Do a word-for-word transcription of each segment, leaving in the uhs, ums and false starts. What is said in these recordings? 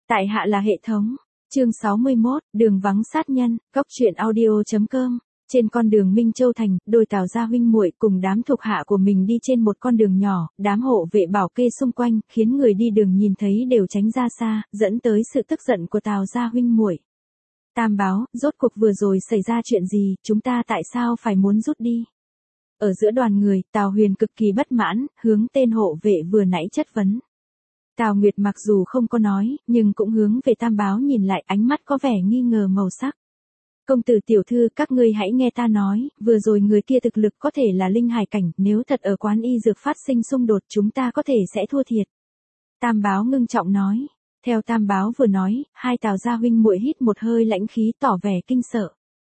Tại hạ là hệ thống. Chương sáu mươi mốt, đường vắng sát nhân, góc truyện audio.com. Trên con đường Minh Châu Thành, đôi Tào gia huynh muội cùng đám thuộc hạ của mình đi trên một con đường nhỏ, đám hộ vệ bảo kê xung quanh, khiến người đi đường nhìn thấy đều tránh ra xa, dẫn tới sự tức giận của Tào gia huynh muội. Tam báo, rốt cuộc vừa rồi xảy ra chuyện gì, chúng ta tại sao phải muốn rút đi? Ở giữa đoàn người, Tào Huyền cực kỳ bất mãn, hướng tên hộ vệ vừa nãy chất vấn. Tào Nguyệt mặc dù không có nói, nhưng cũng hướng về Tam báo nhìn lại, ánh mắt có vẻ nghi ngờ màu sắc. Công tử tiểu thư, các ngươi hãy nghe ta nói, vừa rồi người kia thực lực có thể là linh hải cảnh, nếu thật ở quán y dược phát sinh xung đột chúng ta có thể sẽ thua thiệt. Tam báo ngưng trọng nói. Theo Tam báo vừa nói, hai Tào gia huynh muội hít một hơi lãnh khí tỏ vẻ kinh sợ.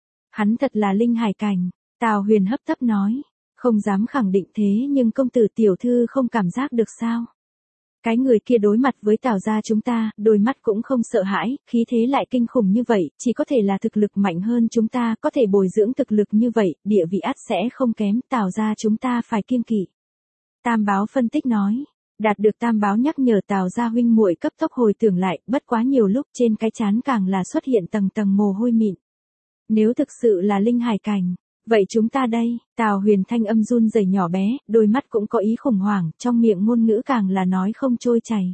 Hắn thật là linh hải cảnh, Tào Huyền hấp tấp nói. Không dám khẳng định thế nhưng công tử tiểu thư không cảm giác được sao? Cái người kia đối mặt với Tào gia chúng ta, đôi mắt cũng không sợ hãi, khí thế lại kinh khủng như vậy, chỉ có thể là thực lực mạnh hơn chúng ta, có thể bồi dưỡng thực lực như vậy, địa vị ắt sẽ không kém, Tào gia chúng ta phải kiêng kỵ. Tam báo phân tích nói. Đạt được Tam báo nhắc nhở, Tào gia huynh muội cấp tốc hồi tưởng lại, bất quá nhiều lúc trên cái trán càng là xuất hiện tầng tầng mồ hôi mịn. Nếu thực sự là linh hải cảnh, vậy chúng ta đây? Tào Huyền thanh âm run rẩy nhỏ bé, đôi mắt cũng có ý khủng hoảng, trong miệng ngôn ngữ càng là nói không trôi chảy.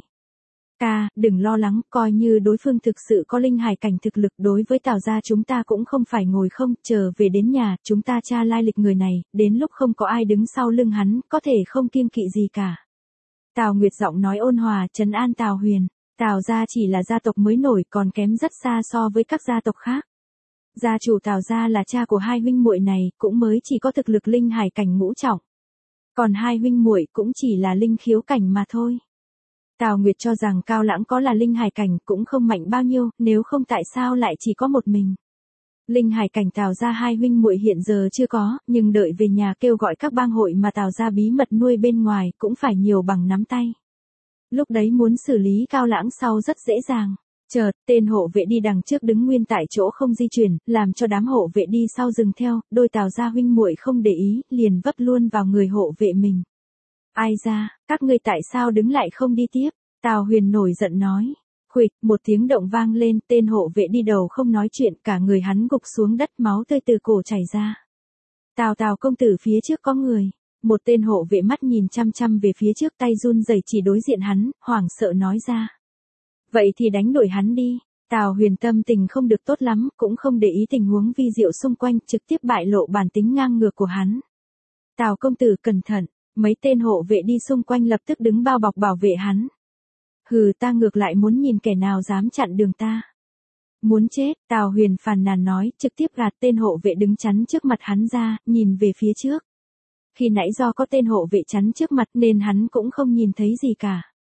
Ca, đừng lo lắng, coi như đối phương thực sự có linh hải cảnh thực lực, đối với Tào gia chúng ta cũng không phải ngồi không, chờ về đến nhà, chúng ta tra lai lịch người này, đến lúc không có ai đứng sau lưng hắn, có thể không kiêng kỵ gì cả. Tào Nguyệt giọng nói ôn hòa, trấn an Tào Huyền. Tào gia chỉ là gia tộc mới nổi, còn kém rất xa so với các gia tộc khác. Gia chủ Tào gia là cha của hai huynh muội này, cũng mới chỉ có thực lực linh hải cảnh ngũ trọng. Còn hai huynh muội cũng chỉ là linh khiếu cảnh mà thôi. Tào Nguyệt cho rằng Cao Lãng có là linh hải cảnh cũng không mạnh bao nhiêu, nếu không tại sao lại chỉ có một mình. Linh hải cảnh Tào gia hai huynh muội hiện giờ chưa có, nhưng đợi về nhà kêu gọi các bang hội mà Tào gia bí mật nuôi bên ngoài, cũng phải nhiều bằng nắm tay. Lúc đấy muốn xử lý Cao Lãng sau rất dễ dàng. Chợt, tên hộ vệ đi đằng trước đứng nguyên tại chỗ không di chuyển, làm cho đám hộ vệ đi sau dừng theo, đôi Tào gia huynh muội không để ý, liền vấp luôn vào người hộ vệ mình. Ai ra, các ngươi tại sao đứng lại không đi tiếp? Tào Huyền nổi giận nói. Khuỵch, một tiếng động vang lên, tên hộ vệ đi đầu không nói chuyện, cả người hắn gục xuống đất, máu tươi từ cổ chảy ra. Tào Tào công tử, phía trước có người. Một tên hộ vệ mắt nhìn chăm chăm về phía trước, tay run rẩy chỉ đối diện hắn, hoảng sợ nói ra. Vậy thì đánh đuổi hắn đi. Tào Huyền tâm tình không được tốt lắm, cũng không để ý tình huống vi diệu xung quanh, trực tiếp bại lộ bản tính ngang ngược của hắn. Tào công tử cẩn thận, mấy tên hộ vệ đi xung quanh lập tức đứng bao bọc bảo vệ hắn. Hừ, ta ngược lại muốn nhìn kẻ nào dám chặn đường ta. Muốn chết, Tào Huyền phàn nàn nói, trực tiếp gạt tên hộ vệ đứng chắn trước mặt hắn ra, nhìn về phía trước. Khi nãy do có tên hộ vệ chắn trước mặt nên hắn cũng không nhìn thấy gì cả.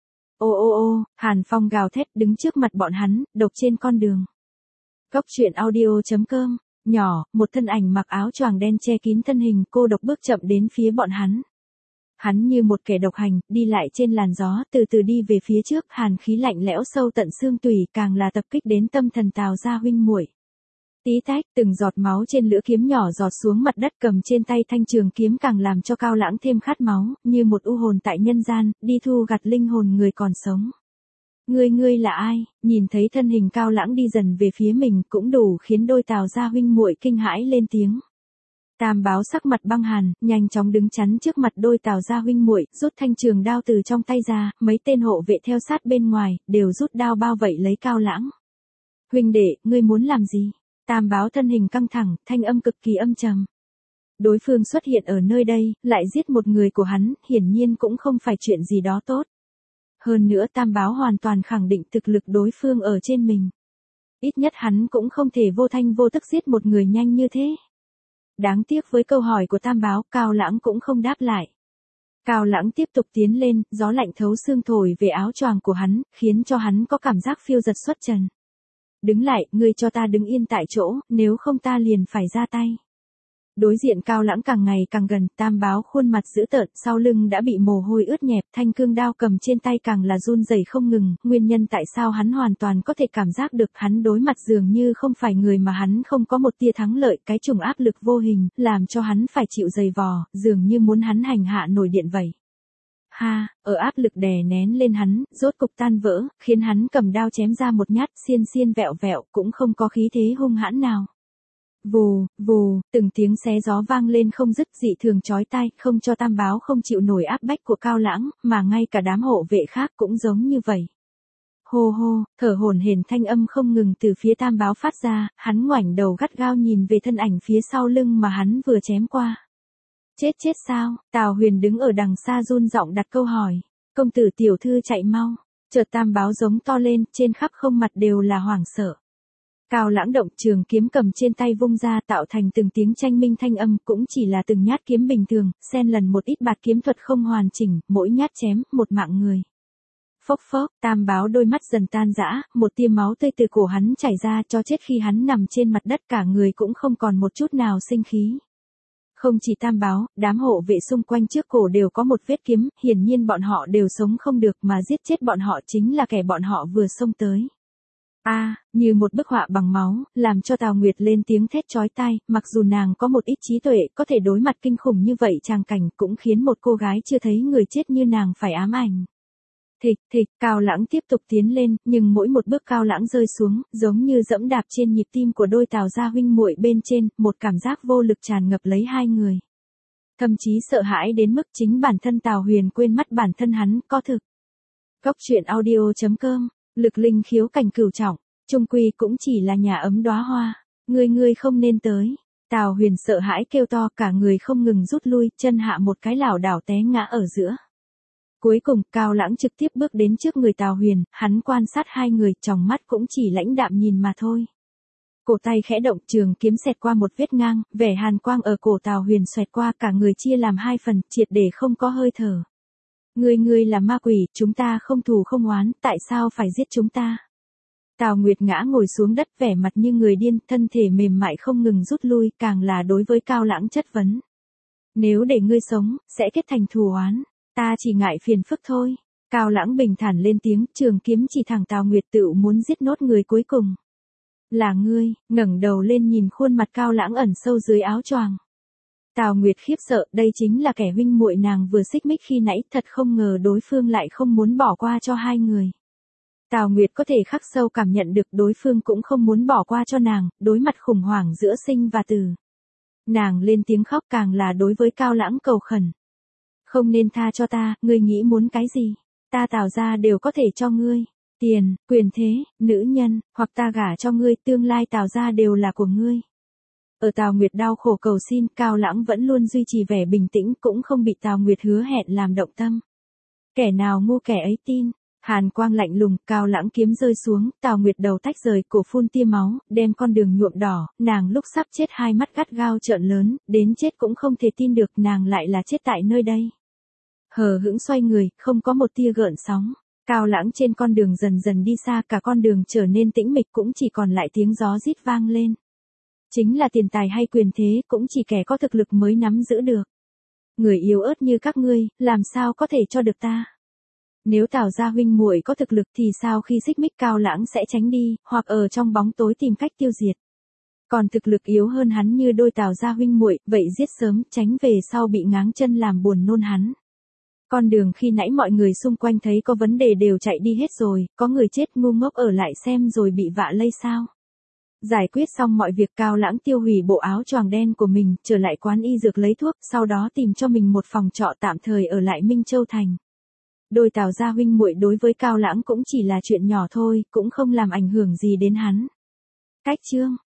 Ô ô ô, Hàn Phong gào thét đứng trước mặt bọn hắn, độc trên con đường. Góc truyện audio.com, nhỏ, một thân ảnh mặc áo choàng đen che kín thân hình, cô độc bước chậm đến phía bọn hắn. Hắn như một kẻ độc hành, đi lại trên làn gió, từ từ đi về phía trước, hàn khí lạnh lẽo sâu tận xương tủy, càng là tập kích đến tâm thần Tào gia huynh muội. Tí tách, từng giọt máu trên lưỡi kiếm nhỏ giọt xuống mặt đất, cầm trên tay thanh trường kiếm càng làm cho Cao Lãng thêm khát máu, như một u hồn tại nhân gian, đi thu gặt linh hồn người còn sống. Ngươi ngươi là ai? Nhìn thấy thân hình Cao Lãng đi dần về phía mình, cũng đủ khiến đôi Tào gia huynh muội kinh hãi lên tiếng. Tam báo sắc mặt băng hàn, nhanh chóng đứng chắn trước mặt đôi Tào gia huynh muội, rút thanh trường đao từ trong tay ra, mấy tên hộ vệ theo sát bên ngoài, đều rút đao bao vây lấy Cao Lãng. Huynh đệ, ngươi muốn làm gì? Tam báo thân hình căng thẳng, thanh âm cực kỳ âm trầm. Đối phương xuất hiện ở nơi đây, lại giết một người của hắn, hiển nhiên cũng không phải chuyện gì đó tốt. Hơn nữa Tam báo hoàn toàn khẳng định thực lực đối phương ở trên mình. Ít nhất hắn cũng không thể vô thanh vô tức giết một người nhanh như thế. Đáng tiếc với câu hỏi của Tam báo, Cao Lãng cũng không đáp lại. Cao Lãng tiếp tục tiến lên, gió lạnh thấu xương thổi về áo choàng của hắn, khiến cho hắn có cảm giác phiêu giật xuất trần. Đứng lại, ngươi cho ta đứng yên tại chỗ, nếu không ta liền phải ra tay. Đối diện Cao Lãng càng ngày càng gần, Tam báo khuôn mặt dữ tợn, sau lưng đã bị mồ hôi ướt nhẹp, thanh cương đao cầm trên tay càng là run rẩy không ngừng, nguyên nhân tại sao hắn hoàn toàn có thể cảm giác được hắn đối mặt dường như không phải người mà hắn không có một tia thắng lợi, cái chủng áp lực vô hình, làm cho hắn phải chịu dày vò, dường như muốn hắn hành hạ nổi điện vậy. Ha, ở áp lực đè nén lên hắn, rốt cục tan vỡ, khiến hắn cầm đao chém ra một nhát xiên xiên vẹo vẹo cũng không có khí thế hung hãn nào. Vù, vù, từng tiếng xé gió vang lên không dứt dị thường chói tai, không cho Tam Báo không chịu nổi áp bách của Cao Lãng, mà ngay cả đám hộ vệ khác cũng giống như vậy. Hô hô, thở hổn hển thanh âm không ngừng từ phía Tam Báo phát ra, hắn ngoảnh đầu gắt gao nhìn về thân ảnh phía sau lưng mà hắn vừa chém qua. Chết chết sao? Tào Huyền đứng ở đằng xa run giọng đặt câu hỏi. Công tử tiểu thư chạy mau. Chợt Tam Báo giống to lên, trên khắp không mặt đều là hoảng sợ. Cao Lãng động trường kiếm cầm trên tay vung ra tạo thành từng tiếng tranh minh thanh âm, cũng chỉ là từng nhát kiếm bình thường, xen lần một ít bạt kiếm thuật không hoàn chỉnh, mỗi nhát chém một mạng người. Phốc phốc, Tam Báo đôi mắt dần tan rã, một tia máu tươi từ cổ hắn chảy ra cho chết khi hắn nằm trên mặt đất, cả người cũng không còn một chút nào sinh khí. Không chỉ Tam Báo, đám hộ vệ xung quanh trước cổ đều có một vết kiếm, hiển nhiên bọn họ đều sống không được, mà giết chết bọn họ chính là kẻ bọn họ vừa xông tới. A, à, như một bức họa bằng máu, làm cho Tào Nguyệt lên tiếng thét chói tai, mặc dù nàng có một ít trí tuệ, có thể đối mặt kinh khủng như vậy tràng cảnh cũng khiến một cô gái chưa thấy người chết như nàng phải ám ảnh. Thịch, thịch, Cao Lãng tiếp tục tiến lên, nhưng mỗi một bước Cao Lãng rơi xuống, giống như dẫm đạp trên nhịp tim của đôi Tào gia huynh muội bên trên, một cảm giác vô lực tràn ngập lấy hai người. Thậm chí sợ hãi đến mức chính bản thân Tào Huyền quên mất bản thân hắn có thực. Góc truyện audio chấm com, lực linh khiếu cảnh cửu trọng, chung quy cũng chỉ là nhà ấm đóa hoa, ngươi ngươi không nên tới. Tào Huyền sợ hãi kêu to, cả người không ngừng rút lui, chân hạ một cái lảo đảo té ngã ở giữa. Cuối cùng, Cao Lãng trực tiếp bước đến trước người Tào Huyền, hắn quan sát hai người, trong mắt cũng chỉ lãnh đạm nhìn mà thôi. Cổ tay khẽ động, trường kiếm xẹt qua một vết ngang, vẻ hàn quang ở cổ Tào Huyền xoẹt qua, cả người chia làm hai phần, triệt để không có hơi thở. Ngươi ngươi là ma quỷ, chúng ta không thù không oán, tại sao phải giết chúng ta? Tào Nguyệt ngã ngồi xuống đất, vẻ mặt như người điên, thân thể mềm mại không ngừng rút lui, càng là đối với Cao Lãng chất vấn. Nếu để ngươi sống, sẽ kết thành thù oán. Ta chỉ ngại phiền phức thôi. Cao Lãng bình thản lên tiếng, trường kiếm chỉ thẳng Tào Nguyệt, tự muốn giết nốt người cuối cùng. Là ngươi, ngẩng đầu lên nhìn khuôn mặt Cao Lãng ẩn sâu dưới áo choàng. Tào Nguyệt khiếp sợ, đây chính là kẻ huynh muội nàng vừa xích mích khi nãy, thật không ngờ đối phương lại không muốn bỏ qua cho hai người. Tào Nguyệt có thể khắc sâu cảm nhận được đối phương cũng không muốn bỏ qua cho nàng, đối mặt khủng hoảng giữa sinh và tử. Nàng lên tiếng khóc, càng là đối với Cao Lãng cầu khẩn. Không nên tha cho ta, ngươi nghĩ muốn cái gì? Ta Tào gia đều có thể cho ngươi. Tiền, quyền thế, nữ nhân, hoặc ta gả cho ngươi, tương lai Tào gia đều là của ngươi. Ở Tào Nguyệt đau khổ cầu xin, Cao Lãng vẫn luôn duy trì vẻ bình tĩnh, cũng không bị Tào Nguyệt hứa hẹn làm động tâm. Kẻ nào ngu kẻ ấy tin. Hàn quang lạnh lùng, Cao Lãng kiếm rơi xuống, Tào Nguyệt đầu tách rời, cổ phun tia máu, đem con đường nhuộm đỏ, nàng lúc sắp chết hai mắt gắt gao trợn lớn, đến chết cũng không thể tin được nàng lại là chết tại nơi đây. Hờ hững xoay người, không có một tia gợn sóng. Cao Lãng trên con đường dần dần đi xa, cả con đường trở nên tĩnh mịch, cũng chỉ còn lại tiếng gió rít vang lên. Chính là tiền tài hay quyền thế, cũng chỉ kẻ có thực lực mới nắm giữ được. Người yếu ớt như các ngươi, làm sao có thể cho được ta? Nếu Tào gia huynh muội có thực lực thì sao khi xích mích Cao Lãng sẽ tránh đi, hoặc ở trong bóng tối tìm cách tiêu diệt. Còn thực lực yếu hơn hắn như đôi Tào gia huynh muội, vậy giết sớm, tránh về sau bị ngáng chân làm buồn nôn hắn. Con đường khi nãy mọi người xung quanh thấy có vấn đề đều chạy đi hết rồi, có người chết ngu ngốc ở lại xem rồi bị vạ lây sao? Giải quyết xong mọi việc, Cao Lãng tiêu hủy bộ áo choàng đen của mình, trở lại quán y dược lấy thuốc, sau đó tìm cho mình một phòng trọ tạm thời ở lại Minh Châu Thành. Đôi Tào gia huynh muội đối với Cao Lãng cũng chỉ là chuyện nhỏ thôi, cũng không làm ảnh hưởng gì đến hắn. Cách chương